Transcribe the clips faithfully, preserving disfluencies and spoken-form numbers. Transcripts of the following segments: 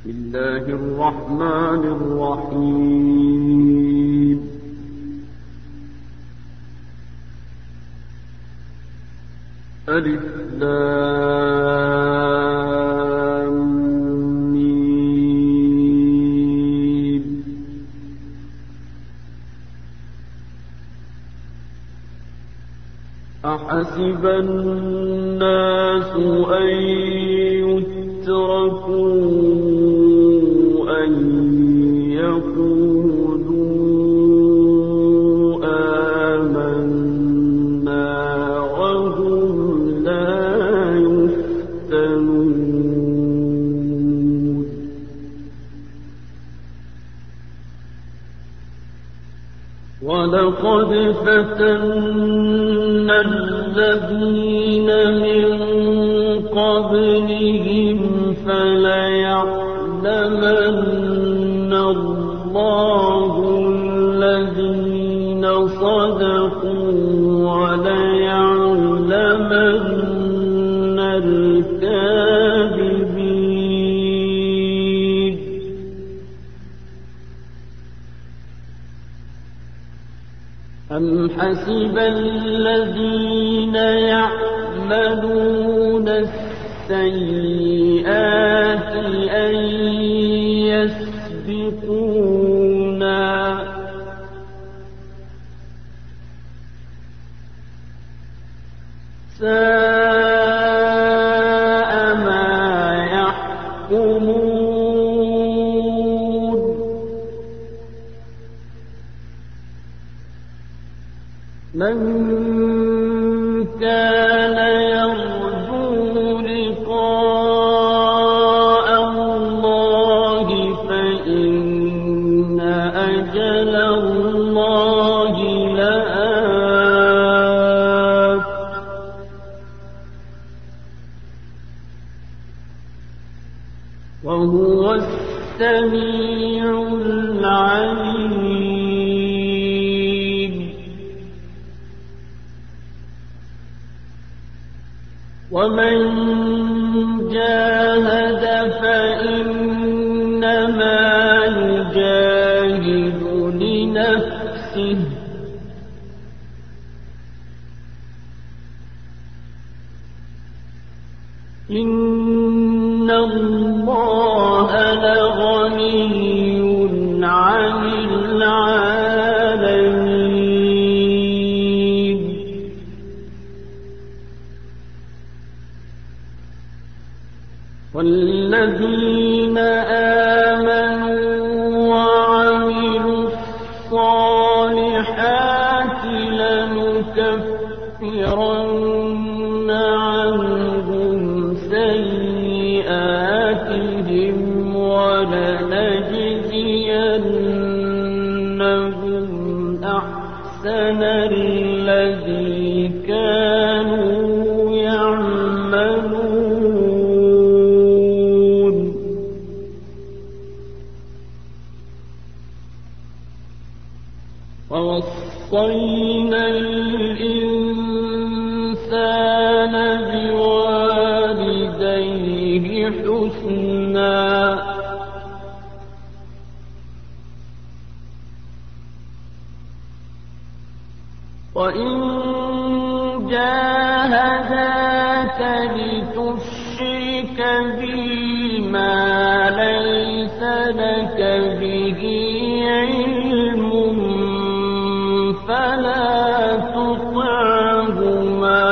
بسم الله الرحمن الرحيم. ألف لام ميم. أحسب الناس أن يتركوا أن يقولوا آمنا وهم لا يفتنون. ولقد فتنا الذين من قبلهم فليعلمن الله الذين صدقوا وليعلمن الكاذبين. أم حسب الذين يعملون السيئات أن يسبقونا ساء ما يحكمون. من كان يرجو لقاء الله فإن أجل الله لآت. وهو السميع العليم. ومن جاهد فإنما يجاهد لنفسه. إن الله لغني عن العالمين. والذين آمنوا وعملوا الصالحات لنكفرن عنهم سيئاتهم ولنجزينهم أحسن الذي كانوا يعملون. ووصينا الإنسان بوالديه حسنا. وإن جاهداك لتشرك بي ما ليس لك به علم فلا تطعهما.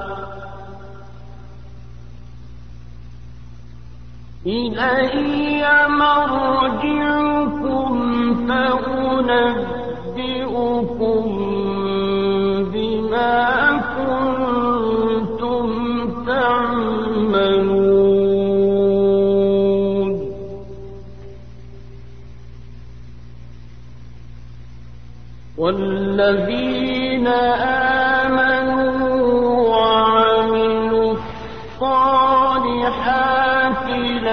إلي مرجعكم فأنبئكم بما كنتم تعملون. والذين آمنوا وعملوا الصالحات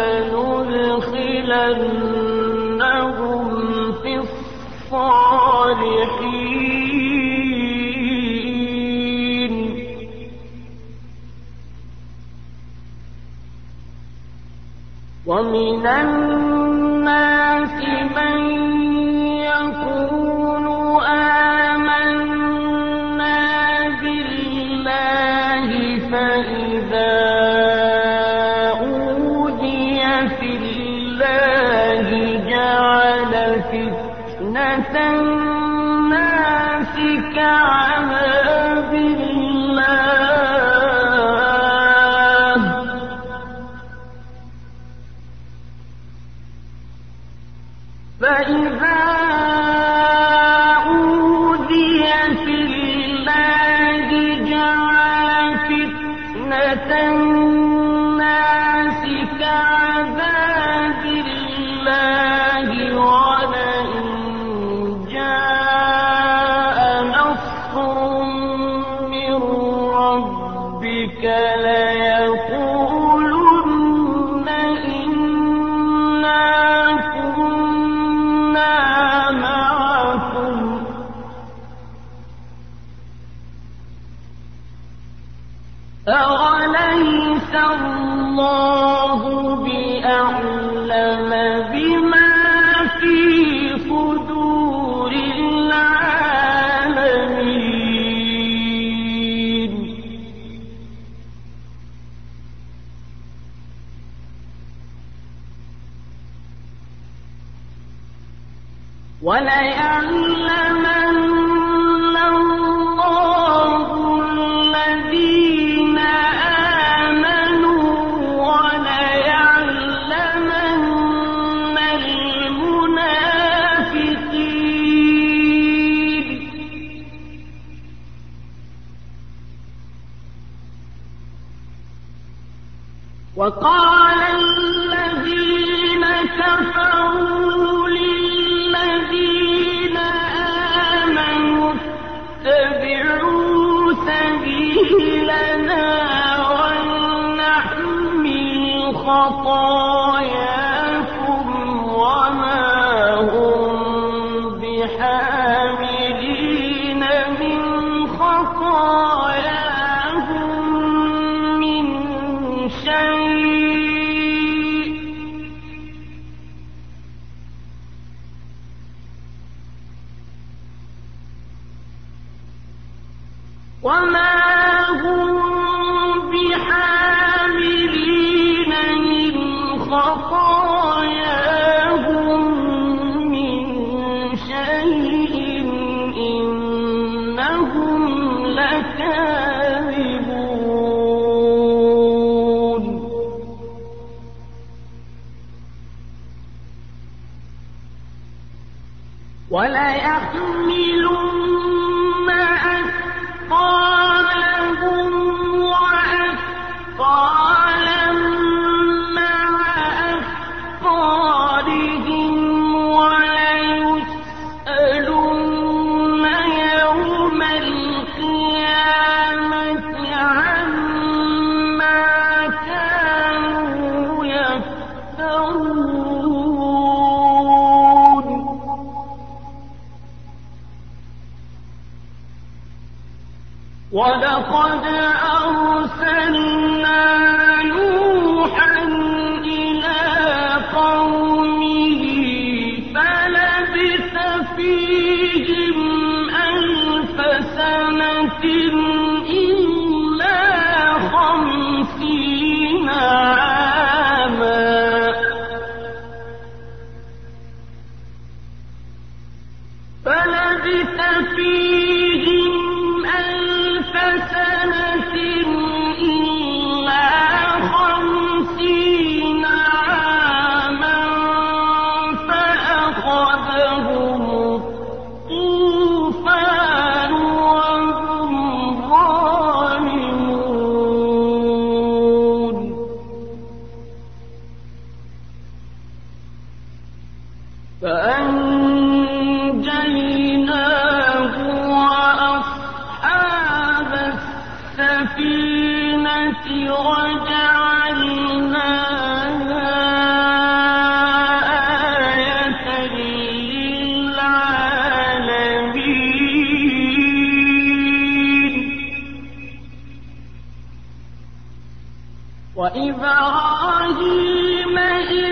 لندخلنهم في الصالحين. ومن الناس من يقول آمنا بالله فإذا أوذي في الله جعل فتنة الناس كعذاب الله فإذا أوذي في الله جعل فتنة الناس كعذاب الله ولئن جاء نصر من ربك ليقولن إنا كنا معكم أوليس الله بأعلم بما في صدور العالمين وليعلمن الله الذين آمنوا وليعلمن المنافقين وقال الذين كفروا للذين آمنوا اتبعوا سبيلنا ولنحمل خطاياكم وما هم بحاملين من خطاياهم من شيء وما هم بحاملين من خطاياهم من شيء إنهم لكاذبون وليحملن أثقالهم وأثقالا مع أثقالهم وليسألن يوم القيامة عما كانوا يفترون ولقد أرسلنا نوحا إلى قومه فلبث فيهم ألف سنة إلا خمسين عاما فلبث فيهم ألف سنة إلا خمسين عاما فأخذهم الطوفان وهم ظالمون فأنجيناه وأصحاب السفينة وجعلناها آية للعالمين وإبراهيم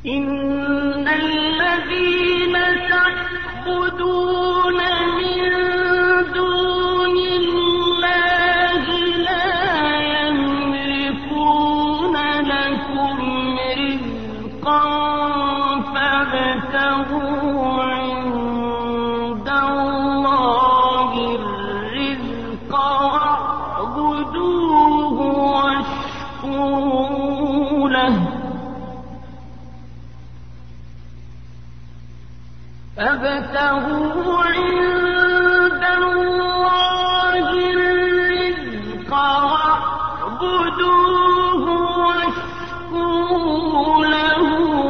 إن الذين تعبدون من دون الله لا يملكون لكم رزقا فابتغوا عند الله الرزق واعبدوه واشكروا له فابتغوا عند الله الرزق واعبدوه واشكروا له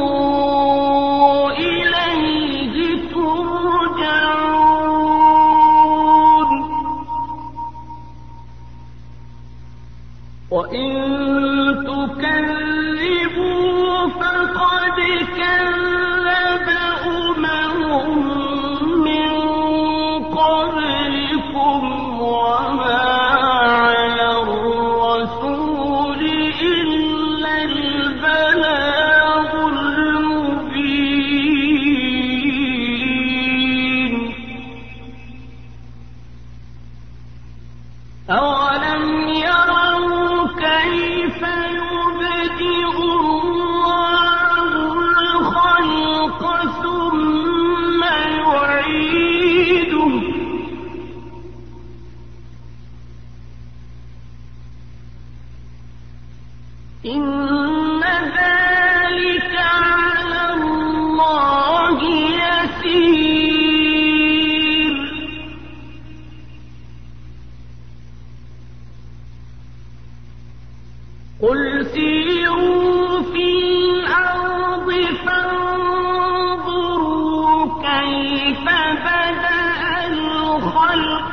إليه ترجعون وإن تكذبوا فقد كذب أمم من قبلكم وما على الرسول إلا البلاغ المبين أولم يروا كيف يبدئ الله الخلق ثم يعيده إن ذلك على الله يسير قل سيروا في الأرض فانظروا كيف بدأ الخلق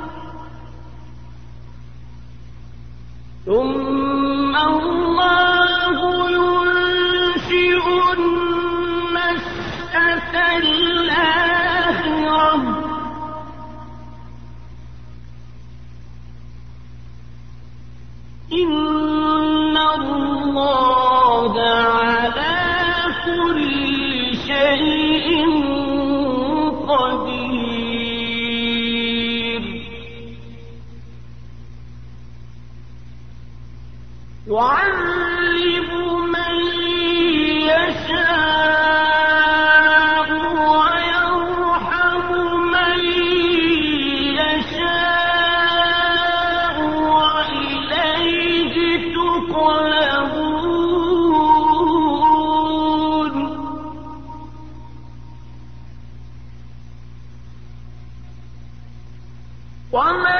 ثم الله ينشئ النشأة الآخرة إن الله على كل شيء قدير يعذب من يشاء ويرحم من يشاء وإليه تقلبون وما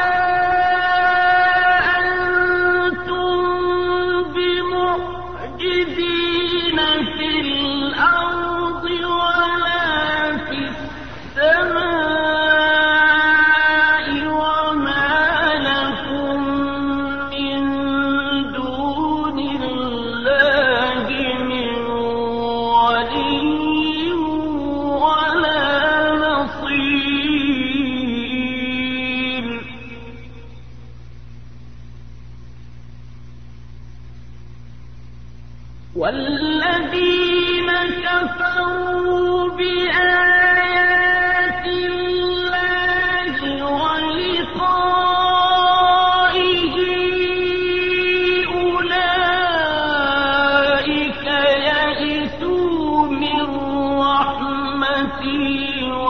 والذين كفروا بآيات الله ولقائه أولئك يئسوا من رحمتي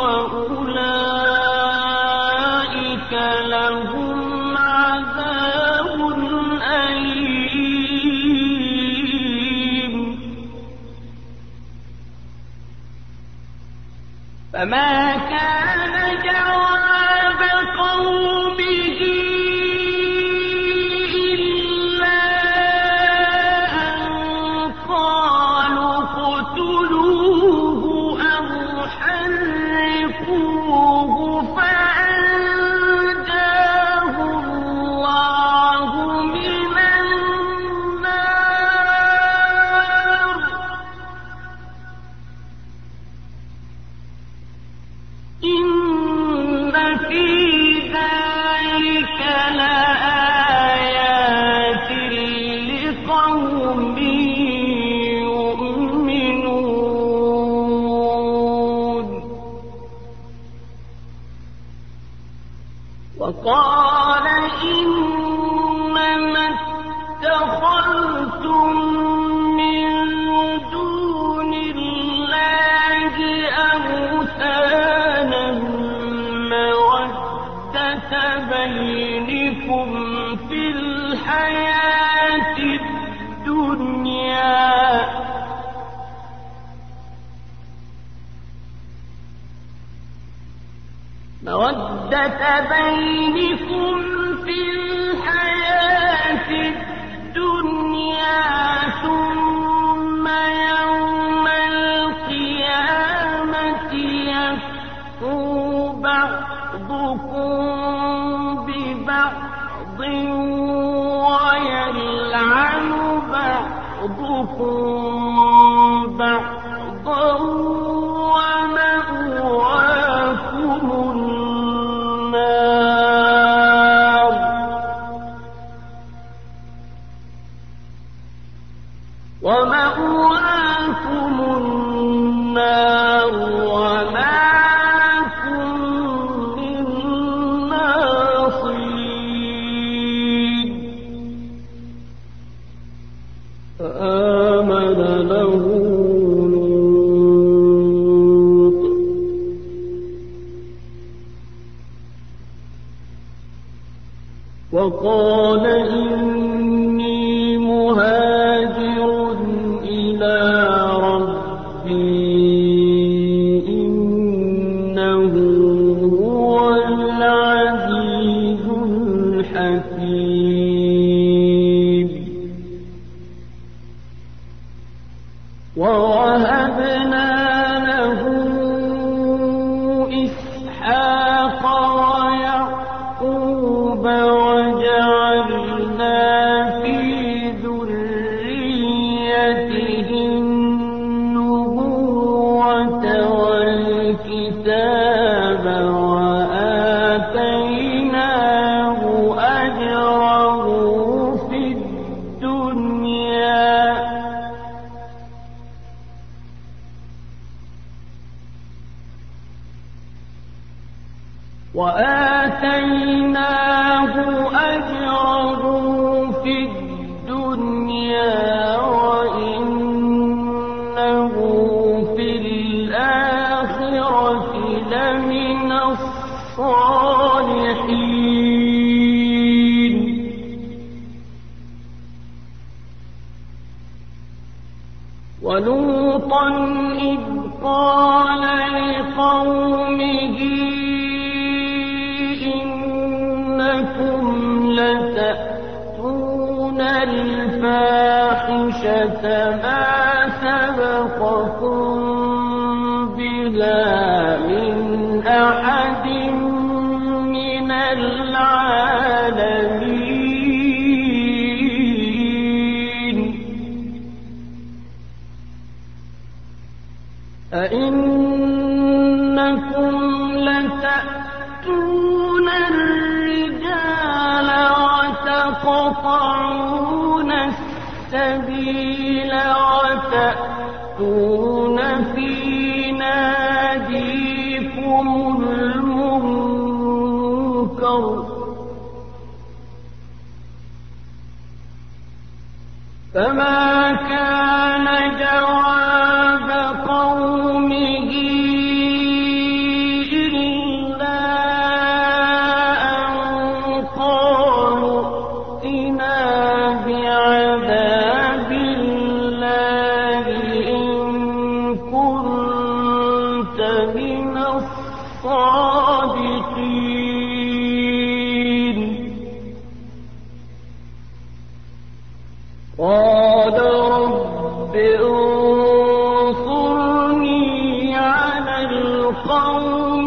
وأولئك لهم عذاب أليم فما كان جواب قومه إلا أن قالوا اقتلوه أو حرقوه فأنجاه الله من النار إن في ذلك لآيات لقوم يؤمنون قال إنما اتخذتم من دون الله أوثانا مودة بينكم في الحياة الدنيا مودة بينكم في الحياة الدنيا ثم يوم القيامة يكفر بعضكم ببعض ويلعن بعضكم بعضا ومأواكم النار ومأواكم النار وما لكم من ناصرين فآمن له لوط وقال إني مهاجر إلى ربي إنه هو العزيز الحكيم ووهبنا له إسحاق ويعقوب وجعلنا في ذريته النبوة والكتاب وآتيناه أجره في الدنيا وآتيناه أجره في الدنيا وإنه في الآخرة لمن الصالحين ولوطا إذ قال لقومه إنكم لتأتون الفاحشة ما سبقكم بها من أحد من العالمين أئنكم لتأتون الرجال وتقطعون السبيل وتأتون في ناديكم المنكر فما كان جواب قومه إلا أن قالوا ائتنا بعذاب الله إن كنت من الصادقين قال رب انصرني على القوم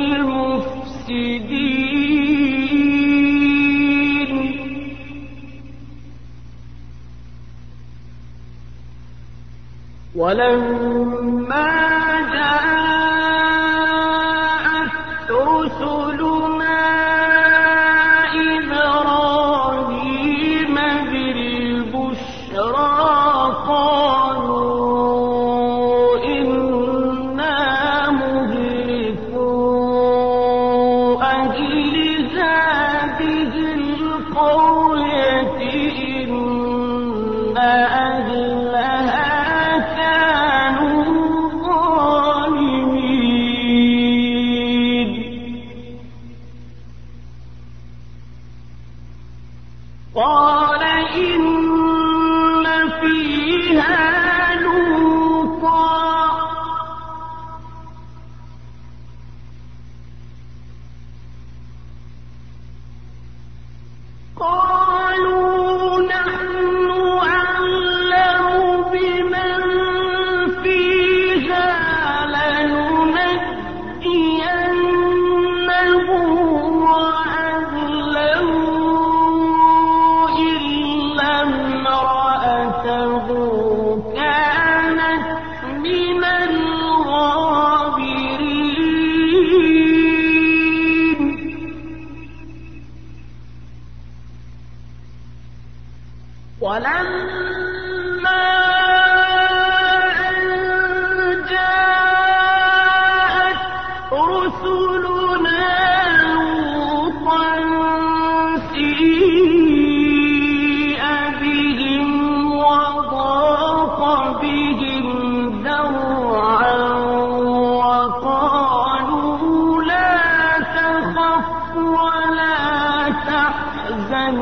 المفسدين ولما جاءت رسلنا إبراهيم بالبشرى قالوا إنا مهلكو أهل هذه أهلها كانوا ظالمين قال إن فيها لوطا قالوا نحن أعلم بمن فيها لننجينه وأهله إلا امرأته كانت من الغابرين ولما أن جاءت رسلنا لوطا سيء بهم وضاق بهم ذرعا وقالوا لا تخف ولا تحزن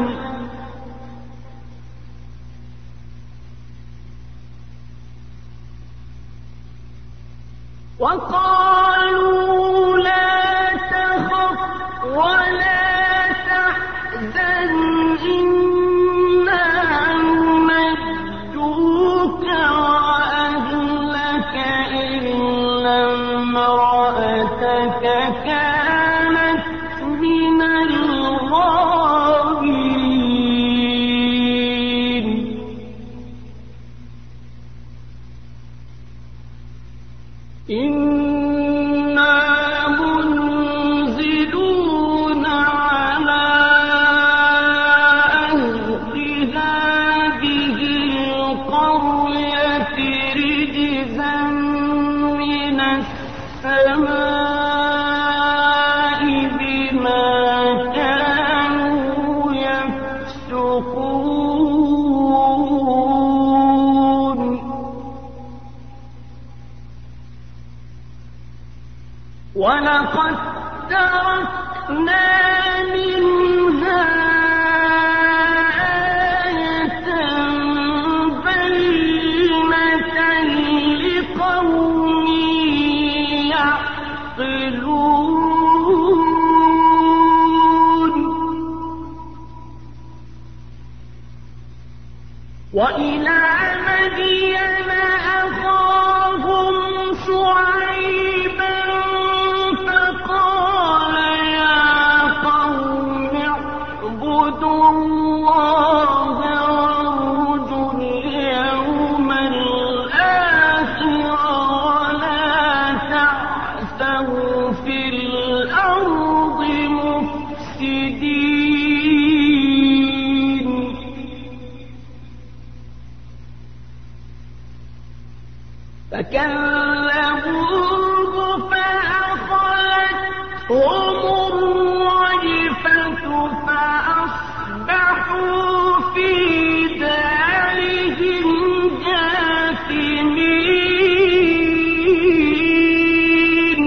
وقالوا لا تخف ولا تحزن إنا ننجوك وأهلك إلا امرأتك كانت من الغابرين إنا منزلون على أهل هذه القرية رجزا من السماء بما كانوا يفسقون ولقد تركنا منها آية بينة لقوم يعقلون وإلى مدين أخاهم شعيبا فقال يا قوم اعبدوا الله وارجوا اليوم الآخر ولا تعثوا في الأرض مفسدين فكذبوه فأخذتهم الرجفة فأصبحوا في دارهم جاثمين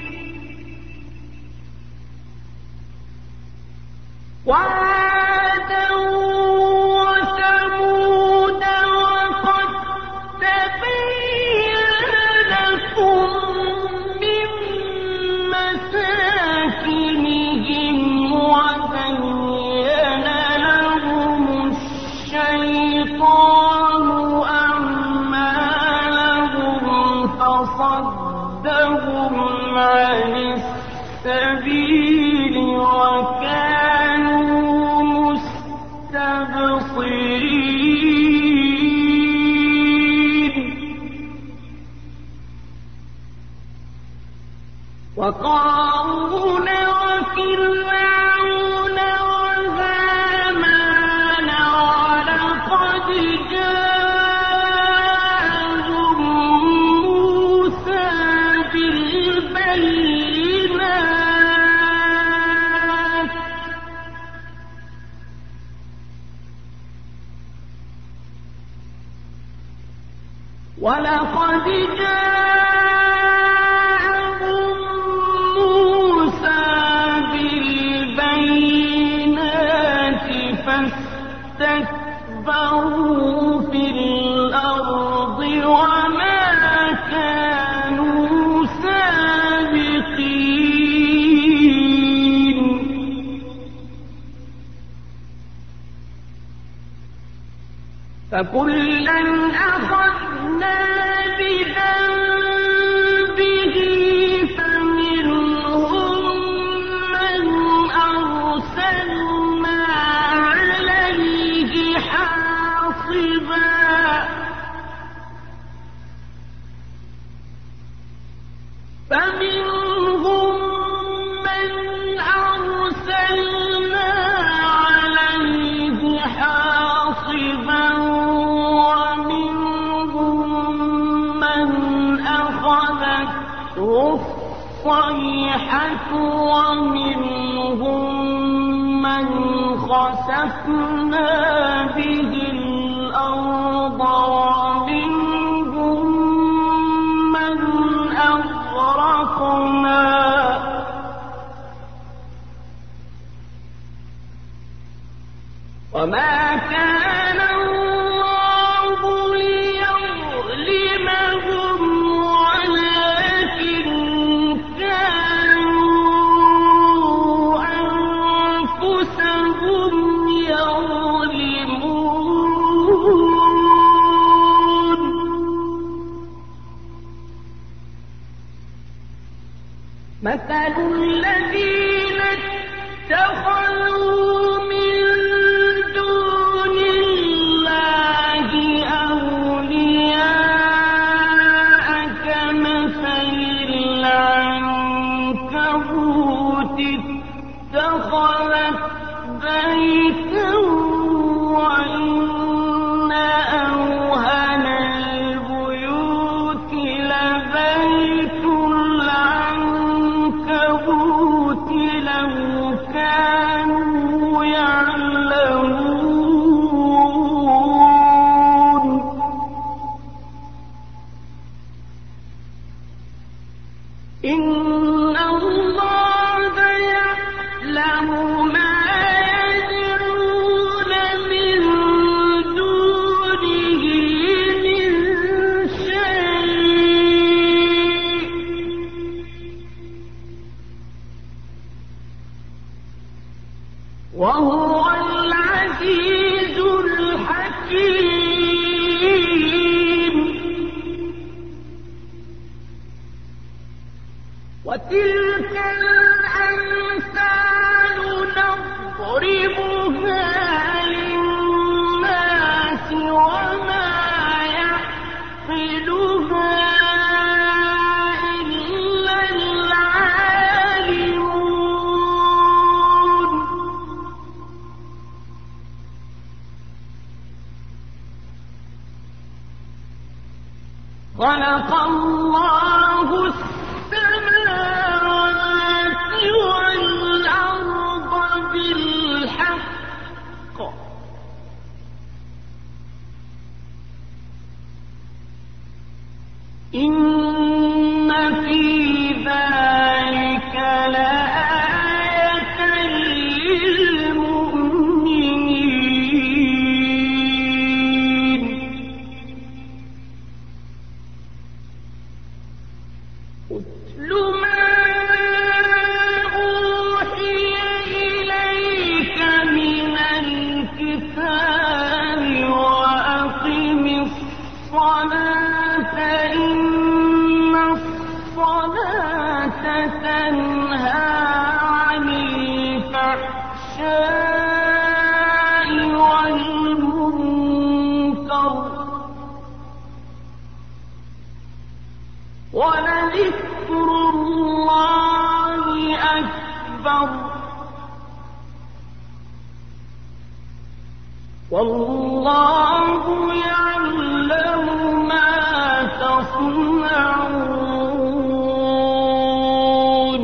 وعادا وثمود وقد تبين لكم من مساكنهم وزين لهم الشيطان أعمالهم فصدهم عن السبيل وكانوا مستبصرين وقارون وفرعون وهامان ولقد جاءهم موسى بالبينات ولقد جاءهم موسى بالبينات فاستكبروا في الأرض وما كانوا سابقين فكلا أخذنا بذنبه فمنهم من أرسلنا عليه حاصبا فمنهم من أرسلنا عليه حاصبا الصيحة ومنهم من خسفنا به الأرض ومنهم من أغرقنا وما كان الله ليظلمهم مثل الذين اتخذوا من دون الله أولياء كمثل العنكبوت اتخذت بيتا وإن أوهن البيوت لبيت العنكبوت لو كانوا يعلمون إن الله يعلم ما يدعون من دونه من شيء وهو العزيز الحكيم وتلك الأمثال نضربها للناس وما يعقلها إلا العالمون خلق الله السماوات والأرض بالحق إن في ذلك لآية للمؤمنين اتل ما أوحي إليك من الكتاب وأقم الصلاة إن الصلاة تنهى عن الفحشاء والمنكر ولذكر الله أكبر والله يعلم ما تصنعون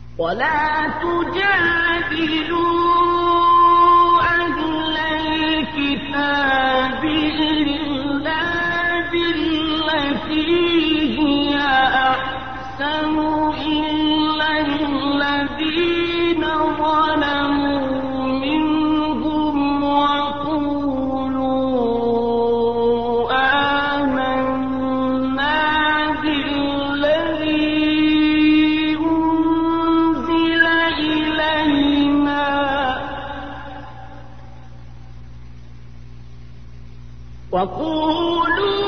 ولا تجادلوا أهل الكتاب وقولوا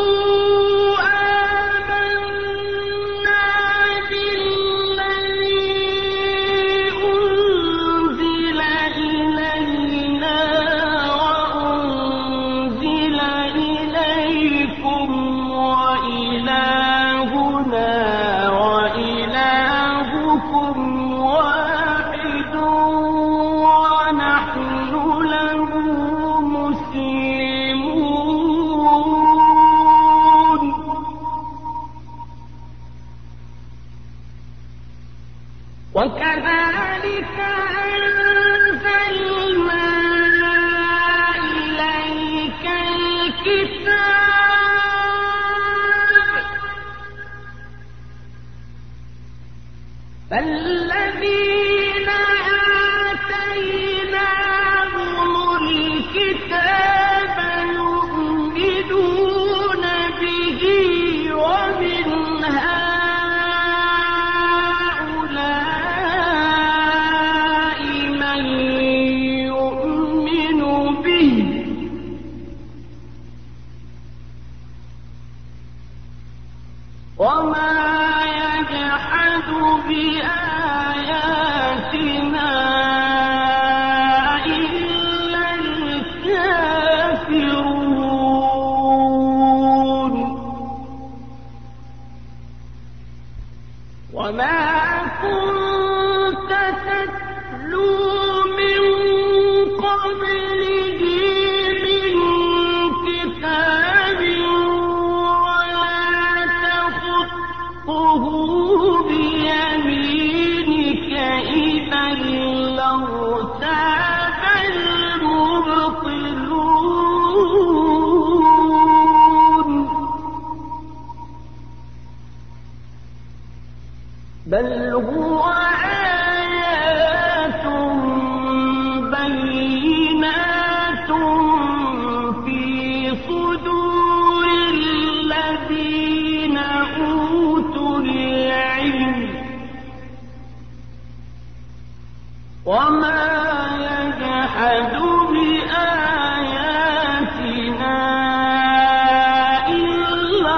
وكذلك أنزلنا إليك الكتاب فالذين آتيناهم الكتاب يؤمنون به ومن وما يجحد بآياتنا إلا الكافرون وما كنت تتلو من قبله من كتاب بيمينك إذا لارتاب المبطلون بل هو آيات بينات في صدور الذين أوتوا وما يجحد بآياتنا إلا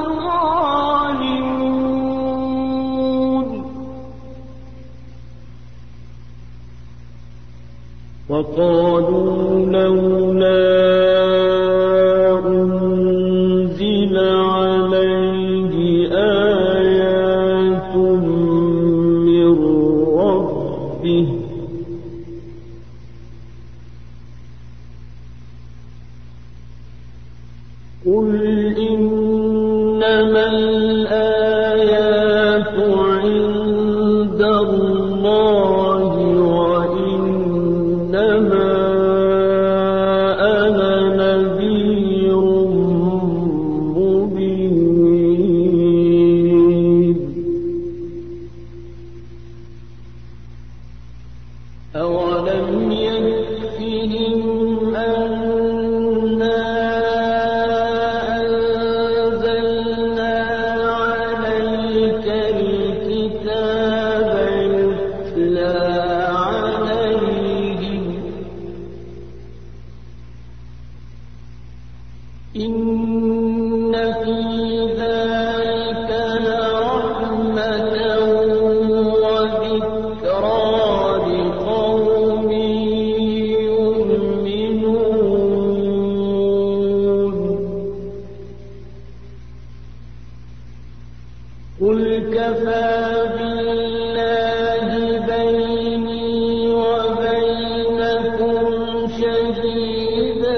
الظالمون وقالوا لولا أنزل عليه آيات من ربه قل إنما الآيات عند الله وإنما أنا نذير مبين أولم يكفهم أنا إن في ذلك لرحمة وذكرى لقوم يؤمنون قل كفى بالله بيني وبينكم شهيدا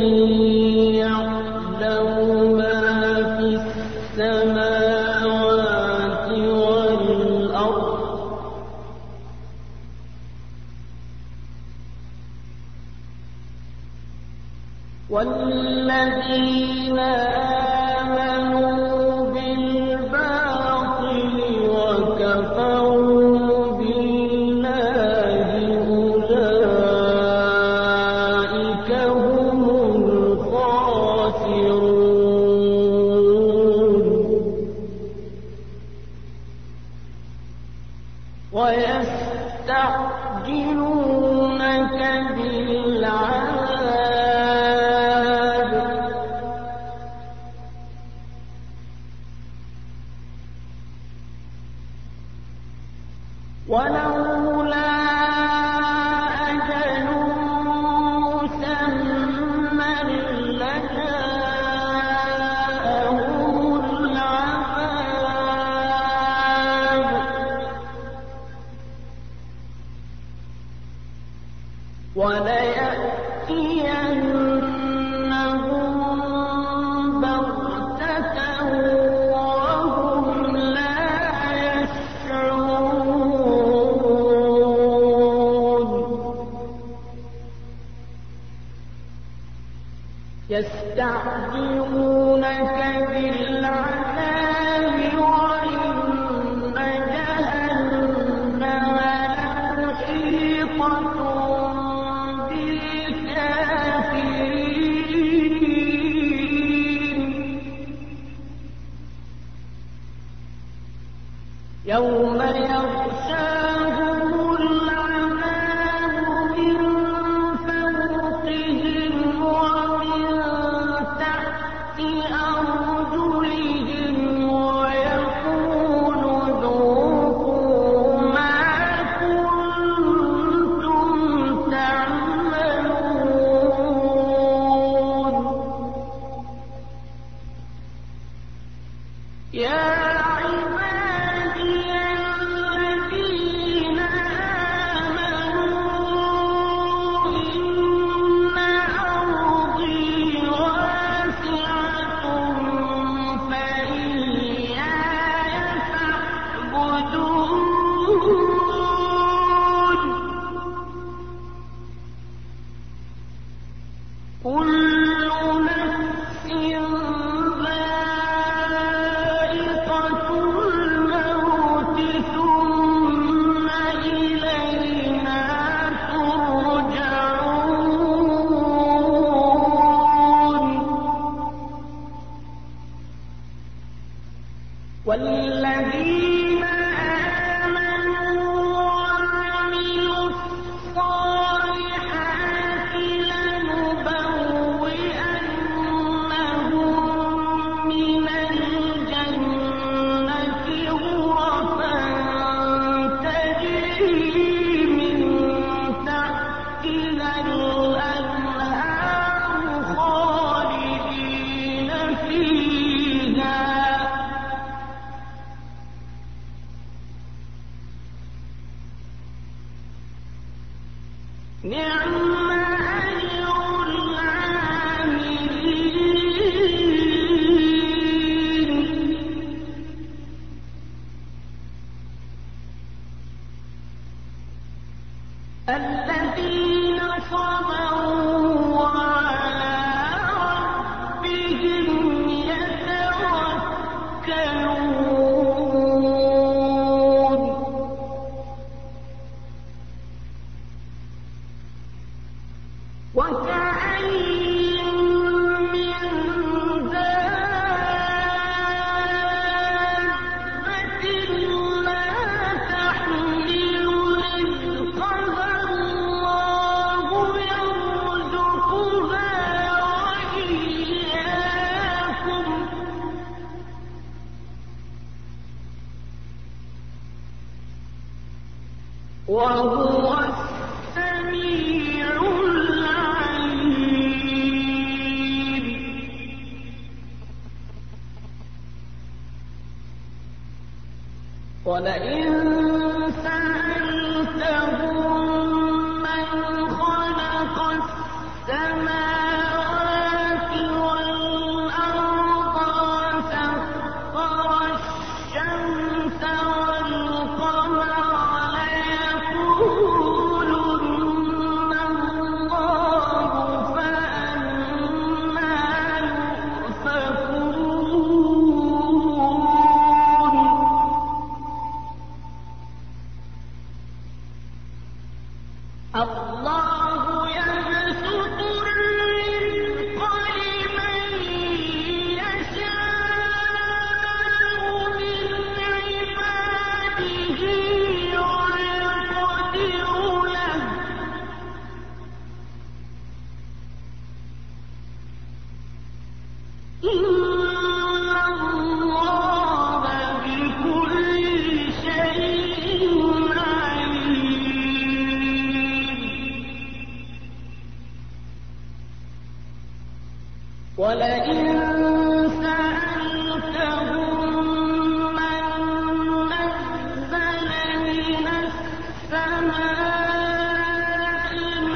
السماوات والأرض والذين آمنوا بالباطل وكفروا بالله أولئك هم الخاسرون ويستعجلونك بالعذاب يستعجلونك بالعذاب وإن جهنم لمحيطة بالكافرين يوم يغشاهم العذاب من فوقهم ومن تحت أرجلهم ويقول ذوقوا ما كنتم تعملون يا عبادي الذين آمنوا إن أرضي واسعة فإياي فاعبدون كل نفس ذائقة الموت ثم إلينا ترجعون والذين آمنوا وعملوا الصالحات لنبوئنهم من الجنة غرفا تجري من تحتها الأنهار خالدين فيها نعم أجر العاملين الذين صبروا وعلى ربهم يتوكلون وكأين من دابة لا تحمل رزقها الله يرزقها وإياكم وهو السميع العليم ولئن سألتهم من خلق السماوات والأرض وسخر الشمس والقمر ليقولن الله فأنى يؤفكون الله يبسط الرزق لمن يشاء من عباده ويقدر له إن الله بكل شيء عليم ولئن سألتهم من نزل من السماء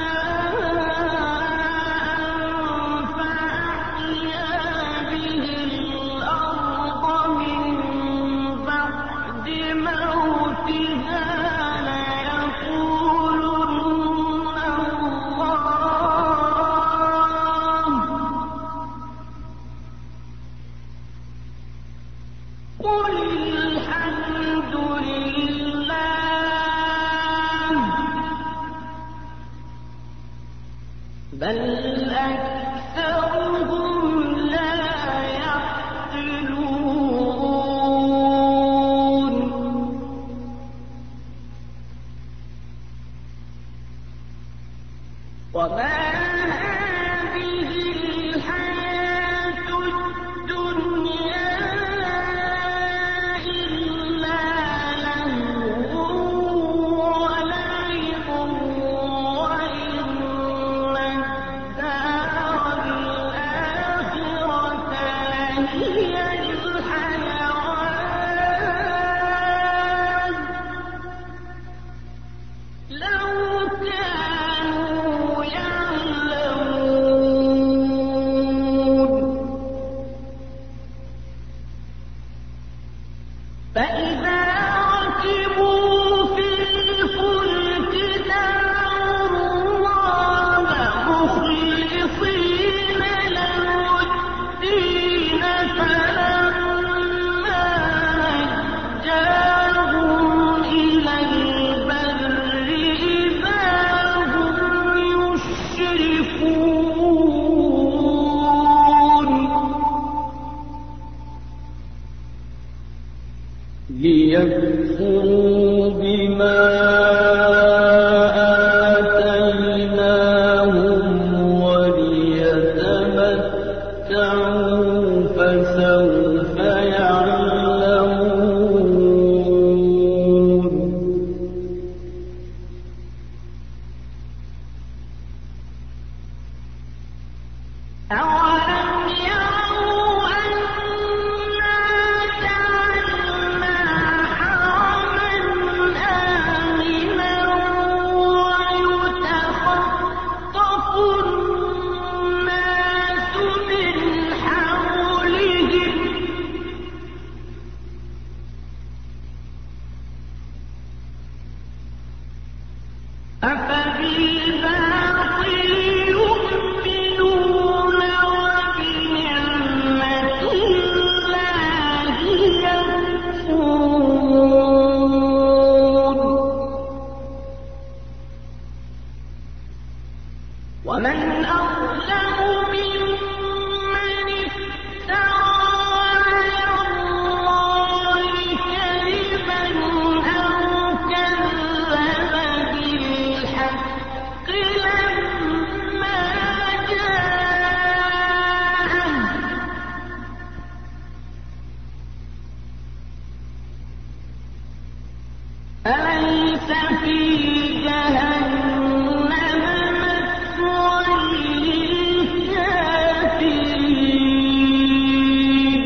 ماء فأحيا به الأرض من بعد موتها ليقولن الله بل أكثرهم لا يعقلون وما ليكفروا بما آتيناهم وليتمتعوا فسوف يعلمون أولم يروا أنا جعلنا حرما آمنا ويتخطف الناس من حولهم أفبالباطل يؤمنون وبنعمة الله يكفرون ومن أظلم ممن افترى على الله كذبا أو كذب بالحق لما جاءه أليس في جهنم مثوى للكافرين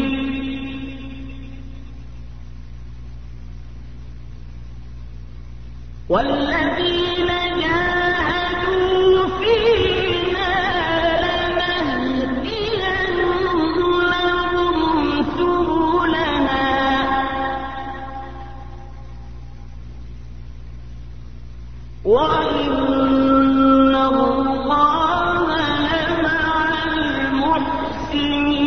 والذين جاهدوا فينا لنهدينهم سبلنا وإن الله لمع المحسنين